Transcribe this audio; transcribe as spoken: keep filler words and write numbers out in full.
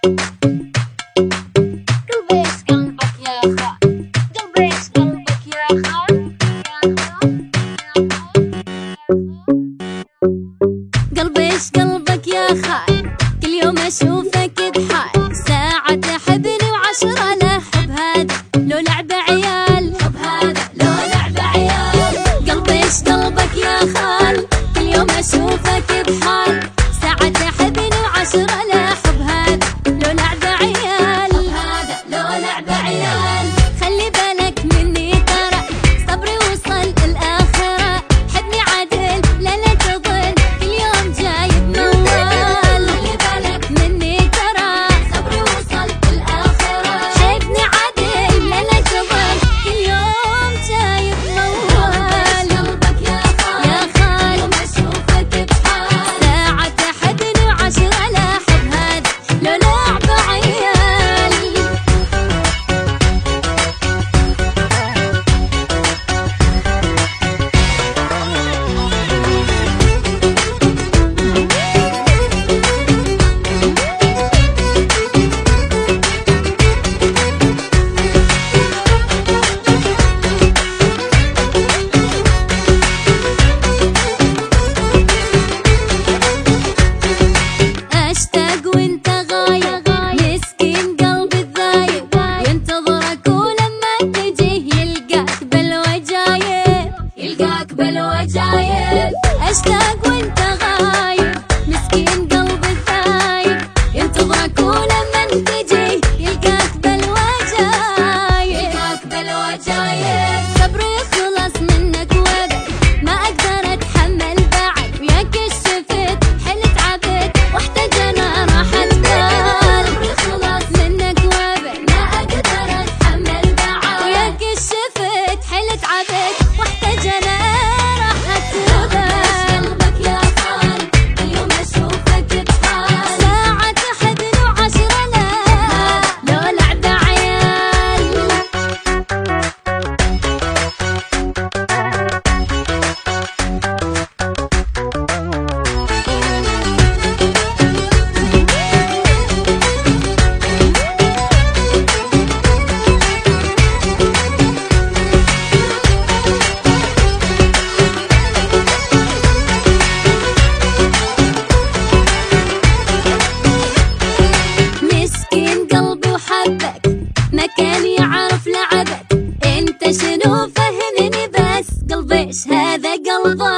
قلبيش قلبك يا خال، كل يوم اشوفك بحال، ساعة تحبني وعشرة لا حب هذا لو لعب عيال، حب هذا لو لعب عيال. قلبيش قلبك يا خال، كل يوم اشوفك بحال، ساعة تحبني وعشرة لا حب هذا لو لعب عيال، حب هذا لو لعب عيال. خلي بالك مني ترى صبري وصل الآخرة، حبني عدل لا لا تظن كل يوم جايب موال. خلي بالك مني ترى صبري وصل الآخرة، حبني عدل لا لا تظن كل يوم جايب موال. قلبك يا خال يا خال، يوم اشوفك بحال، ساعة تحبني وعشرة لا حب هذا لو لعب عيال. اشتاق وانت غايب، مسكين قلبي الذايب، ينتظرك ولما تجي يلقاك بالوجايب، يلقاك بالوجايب. اشتاق وانت غايب، مسكين قلبي الذايب، ينتظرك ولما تجي يلقاك بالوجايب، يلقاك بالوجايب. صبري خلص منك وابد ما اقدر اتحمل بعد، وياك الشفت حلت عبد واحتاج انا راحة بال. صبري خلص منك وابد ما اقدر اتحمل بعد، وياك الشفت حلت عبد واحتاج انا راحة بال. قلبك يا خال، اليوم اشوفك بحال، ساعة تحبني وعشرة لا لو لعب عيال. مسكين قلبي وحبك ما كان يعرف لعبك، انت شنو فهمني بس قلبيش هذا قلبك.